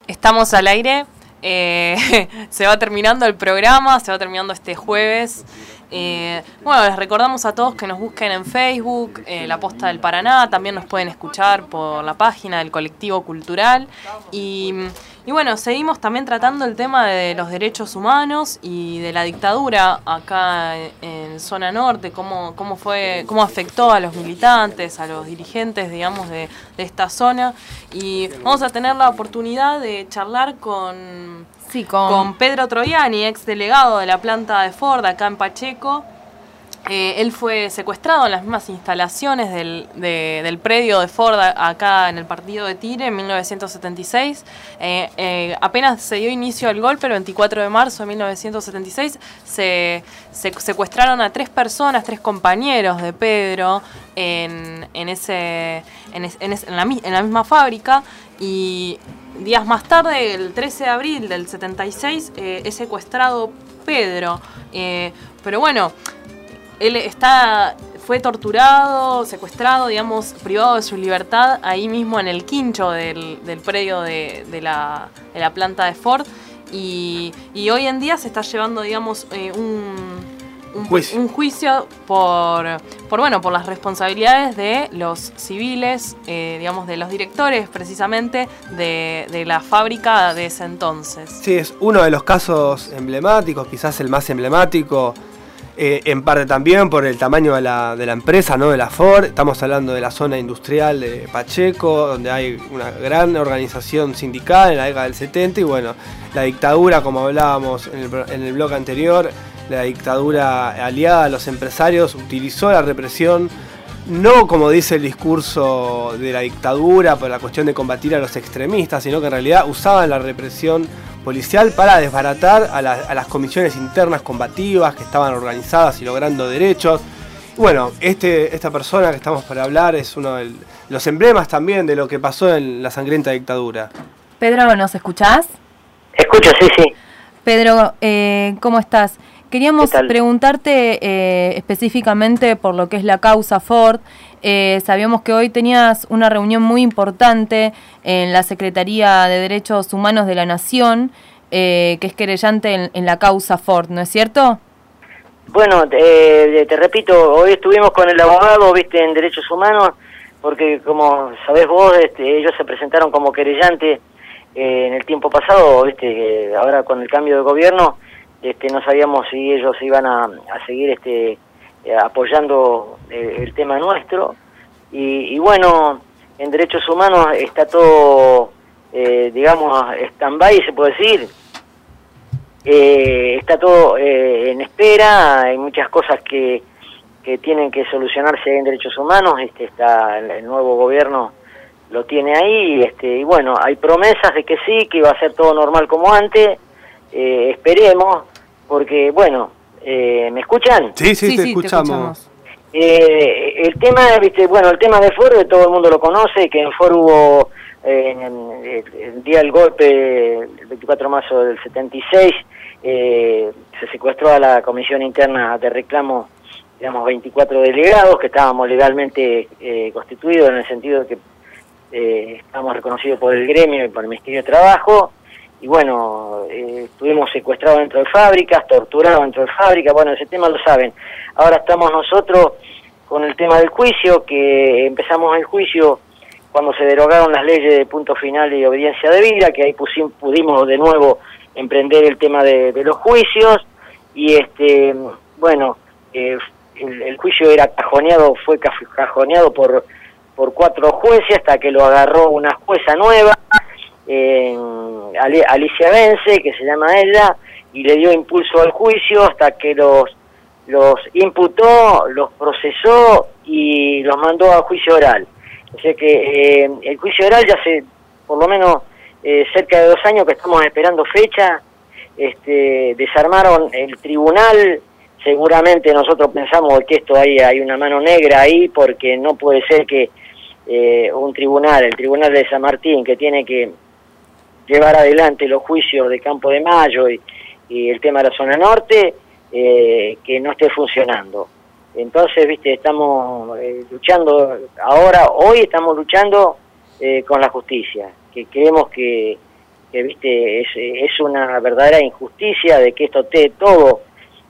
Estamos al aire, se va terminando el programa, se va terminando este jueves. Bueno, les recordamos a todos que nos busquen en Facebook, La Posta del Paraná, también nos pueden escuchar por la página del Colectivo Cultural. Y bueno, seguimos también tratando el tema de los derechos humanos y de la dictadura acá en Zona Norte, cómo afectó a los militantes, a los dirigentes, digamos, de esta zona. Y vamos a tener la oportunidad de charlar con Pedro Troviani, ex delegado de la planta de Ford acá en Pacheco. Él fue secuestrado en las mismas instalaciones del predio de Ford acá en el partido de Tigre en 1976. Apenas se dio inicio al golpe, el 24 de marzo de 1976, se secuestraron a 3 personas, 3 compañeros de Pedro en la misma fábrica, y días más tarde, el 13 de abril del 76, es secuestrado Pedro. Pero bueno, él fue torturado, secuestrado, digamos, privado de su libertad ahí mismo en el quincho del predio de la planta de Ford, y hoy en día se está llevando, digamos, un juicio por las responsabilidades de los civiles, digamos, de los directores precisamente de la fábrica de ese entonces. Sí, es uno de los casos emblemáticos, quizás el más emblemático. En parte también por el tamaño de la empresa, ¿no? De la Ford. Estamos hablando de la zona industrial de Pacheco, donde hay una gran organización sindical en la década del 70. Y bueno, la dictadura, como hablábamos en el bloque anterior, la dictadura aliada a los empresarios utilizó la represión, no como dice el discurso de la dictadura por la cuestión de combatir a los extremistas, sino que en realidad usaban la represión policial para desbaratar a las comisiones internas combativas que estaban organizadas y logrando derechos. Y bueno, esta persona que estamos para hablar es uno de los emblemas también de lo que pasó en la sangrienta dictadura. Pedro, ¿nos escuchás? Escucho, sí. Pedro, ¿cómo estás? Queríamos preguntarte específicamente por lo que es la causa Ford. Sabíamos que hoy tenías una reunión muy importante en la Secretaría de Derechos Humanos de la Nación, que es querellante en la causa Ford, ¿no es cierto? Bueno, te repito, hoy estuvimos con el abogado, en Derechos Humanos, porque como sabés vos, ellos se presentaron como querellante en el tiempo pasado, ahora con el cambio de gobierno, no sabíamos si ellos iban a seguir apoyando el tema nuestro, y bueno, en Derechos Humanos está todo, digamos, stand-by, se puede decir. Está todo en espera, hay muchas cosas que tienen que solucionarse en Derechos Humanos, está el nuevo gobierno lo tiene ahí, y bueno, hay promesas de que sí, que va a ser todo normal como antes. Esperemos, porque bueno, ¿me escuchan? Sí, te escuchamos. El tema, el tema de Ford, todo el mundo lo conoce, que en Ford hubo el día del golpe, el 24 de marzo del 76, se secuestró a la comisión interna de reclamo, digamos, 24 delegados que estábamos legalmente constituidos, en el sentido de que estábamos reconocidos por el gremio y por el Ministerio de Trabajo. Y bueno, estuvimos secuestrados dentro de fábricas, torturados dentro de fábricas, bueno, ese tema lo saben. Ahora estamos nosotros con el tema del juicio, que empezamos el juicio cuando se derogaron las leyes de punto final y obediencia debida, que ahí pudimos de nuevo emprender el tema de los juicios, y bueno, el juicio fue cajoneado por 4 jueces, hasta que lo agarró una jueza nueva, Alicia Vence, que se llama ella, y le dio impulso al juicio hasta que los imputó, los procesó y los mandó a juicio oral. O sea que el juicio oral ya hace por lo menos cerca de 2 años que estamos esperando fecha. Desarmaron el tribunal. Seguramente nosotros pensamos que hay una mano negra ahí, porque no puede ser que el tribunal de San Martín, que tiene que llevar adelante los juicios de Campo de Mayo y el tema de la zona norte, que no esté funcionando. Entonces, estamos hoy estamos luchando con la justicia, que creemos que viste es una verdadera injusticia de que esto esté todo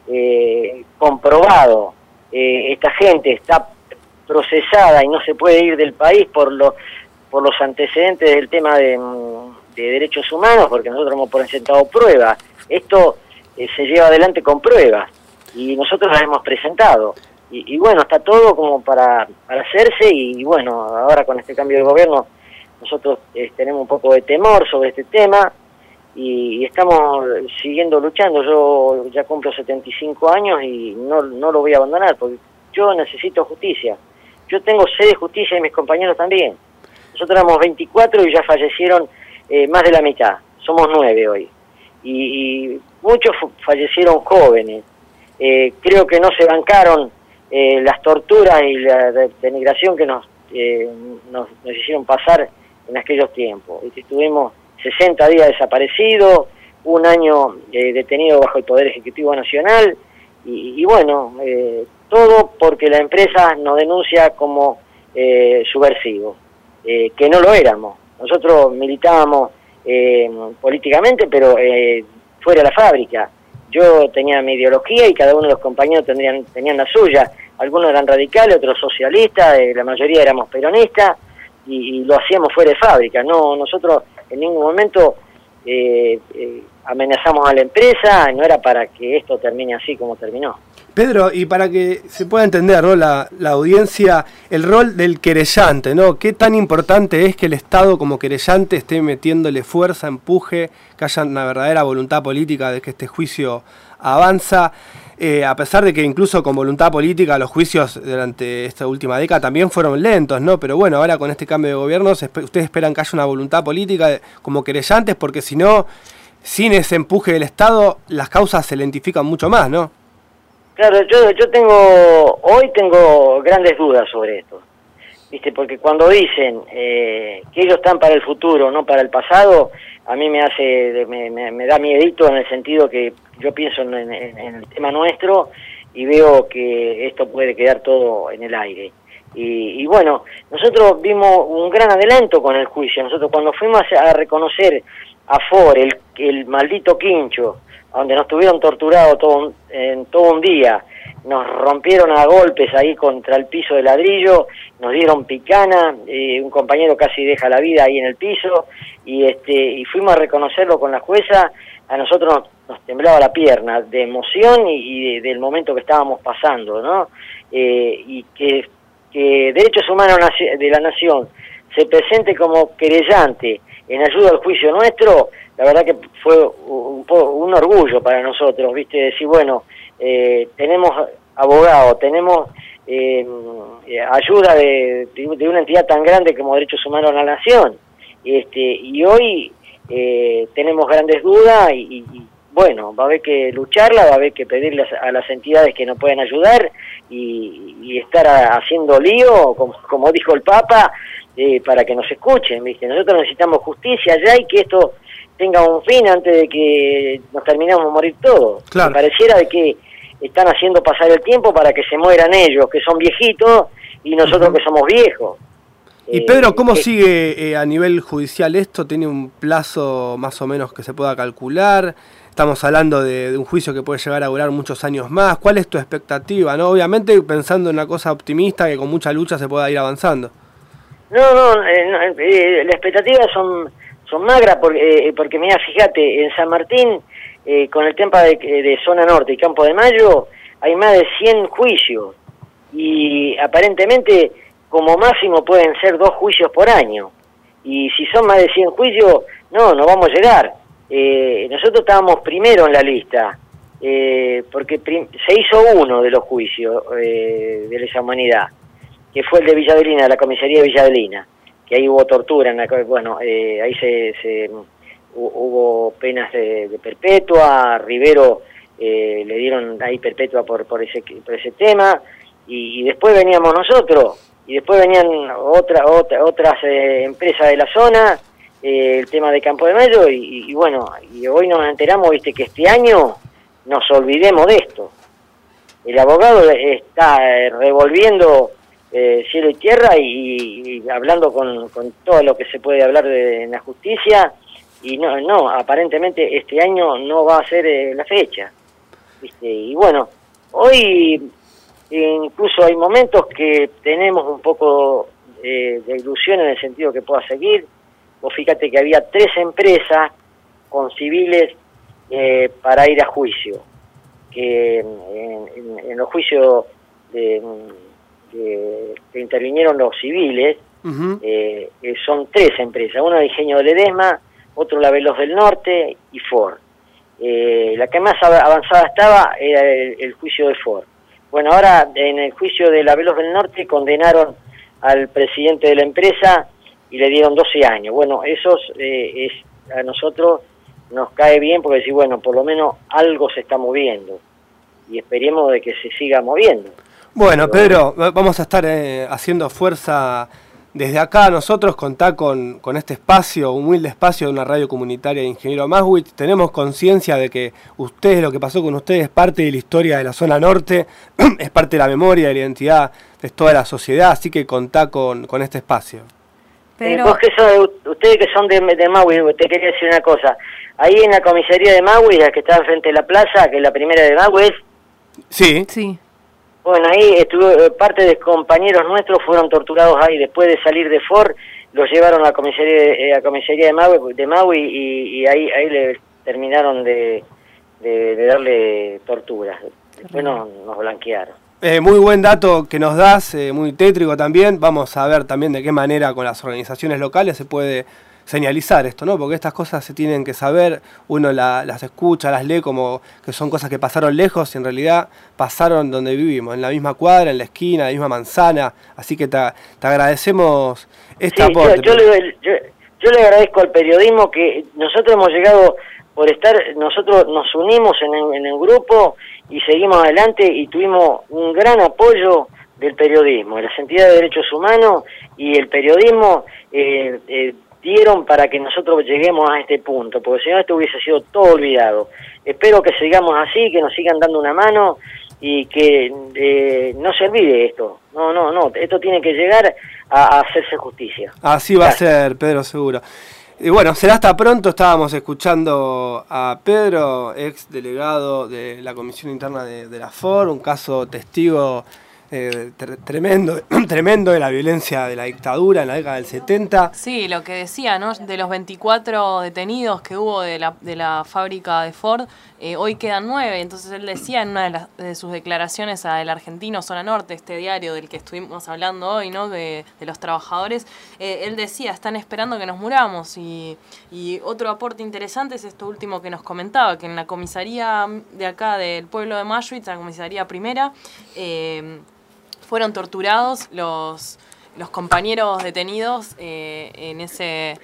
comprobado. Esta gente está procesada y no se puede ir del país por los antecedentes del tema de derechos humanos, porque nosotros hemos presentado pruebas. Esto se lleva adelante con pruebas y nosotros las hemos presentado. Y bueno, está todo como para hacerse y bueno, ahora con este cambio de gobierno nosotros tenemos un poco de temor sobre este tema y estamos siguiendo luchando. Yo ya cumplo 75 años y no lo voy a abandonar porque yo necesito justicia. Yo tengo sed de justicia y mis compañeros también. Nosotros éramos 24 y ya fallecieron más de la mitad. Somos 9 hoy. Y muchos fallecieron jóvenes. Creo que no se bancaron las torturas y la denigración que nos hicieron pasar en aquellos tiempos. Estuvimos 60 días desaparecidos, un año detenido bajo el Poder Ejecutivo Nacional y bueno, todo porque la empresa nos denuncia como subversivos, que no lo éramos. Nosotros militábamos políticamente, pero fuera de la fábrica. Yo tenía mi ideología y cada uno de los compañeros tenían la suya. Algunos eran radicales, otros socialistas, la mayoría éramos peronistas y lo hacíamos fuera de fábrica. No, nosotros en ningún momento amenazamos a la empresa, no era para que esto termine así como terminó. Pedro, y para que se pueda entender, ¿no?, la audiencia, el rol del querellante, ¿no? ¿Qué tan importante es que el Estado como querellante esté metiéndole fuerza, empuje, que haya una verdadera voluntad política de que este juicio avanza? A pesar de que incluso con voluntad política los juicios durante esta última década también fueron lentos, ¿no? Pero bueno, ahora con este cambio de gobierno, ustedes esperan que haya una voluntad política como querellantes, porque si no, sin ese empuje del Estado, las causas se lentifican mucho más, ¿no? Claro, yo hoy tengo grandes dudas sobre esto, ¿viste? Porque cuando dicen que ellos están para el futuro, no para el pasado, a mí me da miedito en el sentido que yo pienso en el tema nuestro y veo que esto puede quedar todo en el aire. Y bueno, nosotros vimos un gran adelanto con el juicio. Nosotros cuando fuimos a reconocer a Ford, el maldito quincho, donde nos tuvieron torturados todo un día, nos rompieron a golpes ahí contra el piso de ladrillo, nos dieron picana, un compañero casi deja la vida ahí en el piso, y fuimos a reconocerlo con la jueza. A nosotros nos temblaba la pierna de emoción y del momento que estábamos pasando, ¿no? Y que Derechos Humanos de la Nación se presente como querellante en ayuda al juicio nuestro, la verdad que fue un orgullo para nosotros, ¿viste? Decir, bueno, tenemos abogados, tenemos ayuda de una entidad tan grande como Derechos Humanos de la Nación, y hoy tenemos grandes dudas y bueno, va a haber que lucharla, va a haber que pedirle a las entidades que nos puedan ayudar y estar haciendo lío, como dijo el Papa, para que nos escuchen, ¿viste? Nosotros necesitamos justicia ya y que esto tenga un fin antes de que nos terminemos de morir todos. Claro. Me pareciera de que están haciendo pasar el tiempo para que se mueran ellos, que son viejitos, y nosotros que somos viejos. Y Pedro, ¿cómo sigue a nivel judicial esto? ¿Tiene un plazo más o menos que se pueda calcular? Estamos hablando de un juicio que puede llegar a durar muchos años más. ¿Cuál es tu expectativa, no? Obviamente pensando en una cosa optimista, que con mucha lucha se pueda ir avanzando. Las expectativas son magras porque mira, fíjate, en San Martín, con el tema de Zona Norte y Campo de Mayo, hay más de 100 juicios y aparentemente como máximo pueden ser 2 juicios por año, y si son más de 100 juicios, no vamos a llegar. Nosotros estábamos primero en la lista, porque se hizo uno de los juicios de lesa humanidad, que fue el de Villa Adelina, de la comisaría de Villa Adelina, que ahí hubo tortura, ahí hubo penas de perpetua. A Rivero le dieron ahí perpetua por ese tema, y después veníamos nosotros, y después venían otras empresas de la zona, el tema de Campo de Mayo, y bueno, y hoy nos enteramos, viste, que este año nos olvidemos de esto. El abogado está revolviendo cielo y tierra y hablando con todo lo que se puede hablar en la justicia, y no, aparentemente este año no va a ser la fecha, ¿viste? Y bueno, hoy incluso hay momentos que tenemos un poco de ilusión en el sentido que pueda seguir. Vos fíjate que había 3 empresas con civiles para ir a juicio, que en los juicios que intervinieron los civiles, son 3 empresas, una de Ingenio de Ledesma, otro la Veloz del Norte y Ford. La que más avanzada estaba era el juicio de Ford. Bueno, ahora en el juicio de la Veloz del Norte condenaron al presidente de la empresa y le dieron 12 años. Bueno, a nosotros nos cae bien porque decir, bueno, por lo menos algo se está moviendo y esperemos de que se siga moviendo. Bueno, Pedro, vamos a estar haciendo fuerza desde acá. Nosotros contá con este espacio, humilde espacio de una radio comunitaria de Ingeniero Maswich. Tenemos conciencia de que ustedes, lo que pasó con ustedes, es parte de la historia de la zona norte, es parte de la memoria, de la identidad de toda la sociedad, así que contá con este espacio. Pero... ustedes que son de Maswich, te quería decir una cosa. Ahí en la comisaría de Maswich, la que está enfrente de la plaza, que es la primera de Maswich. Sí. Sí. Bueno, ahí parte de compañeros nuestros fueron torturados ahí. Después de salir de Ford, los llevaron a la comisaría de Maui y ahí le terminaron de darle torturas. Después nos blanquearon. Muy buen dato que nos das, muy tétrico también. Vamos a ver también de qué manera con las organizaciones locales se puede señalizar esto, ¿no? Porque estas cosas se tienen que saber, uno las escucha, las lee como que son cosas que pasaron lejos y en realidad pasaron donde vivimos, en la misma cuadra, en la esquina, en la misma manzana, así que te agradecemos este aporte. Yo le agradezco al periodismo que nosotros hemos llegado nosotros nos unimos en el grupo y seguimos adelante y tuvimos un gran apoyo del periodismo, de las entidades de derechos humanos y el periodismo dieron para que nosotros lleguemos a este punto, porque si no esto hubiese sido todo olvidado. Espero que sigamos así, que nos sigan dando una mano y que no se olvide esto. No, esto tiene que llegar a hacerse justicia. Así va a ser, Pedro, seguro. Y bueno, será hasta pronto. Estábamos escuchando a Pedro, ex delegado de la Comisión Interna de la FOR, un caso testigo tremendo de la violencia de la dictadura en la década del 70. Sí, lo que decía, ¿no? De los 24 detenidos que hubo de la fábrica de Ford, hoy quedan 9. Entonces él decía en una de sus declaraciones a El Argentino, Zona Norte, este diario del que estuvimos hablando hoy, ¿no? De los trabajadores, él decía, están esperando que nos muramos. Y otro aporte interesante es esto último que nos comentaba, que en la comisaría de acá del pueblo de Maswich, la comisaría primera, fueron torturados los compañeros detenidos en ese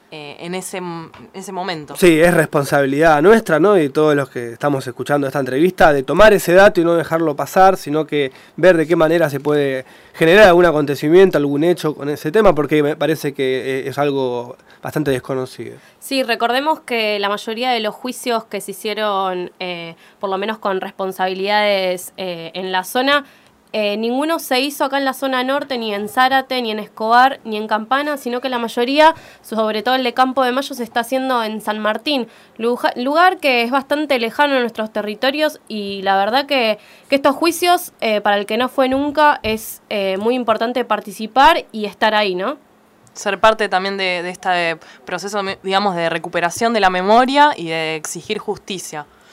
momento. Sí, es responsabilidad nuestra, ¿no? Y todos los que estamos escuchando esta entrevista, de tomar ese dato y no dejarlo pasar, sino que ver de qué manera se puede generar algún acontecimiento, algún hecho con ese tema, porque me parece que es algo bastante desconocido. Sí, recordemos que la mayoría de los juicios que se hicieron, por lo menos con responsabilidades en la zona, ninguno se hizo acá en la zona norte, ni en Zárate, ni en Escobar, ni en Campana, sino que la mayoría, sobre todo el de Campo de Mayo, se está haciendo en San Martín, lugar que es bastante lejano a nuestros territorios, y la verdad que estos juicios, para el que no fue nunca, es muy importante participar y estar ahí, ¿no? Ser parte también de este proceso, digamos, de recuperación de la memoria y de exigir justicia.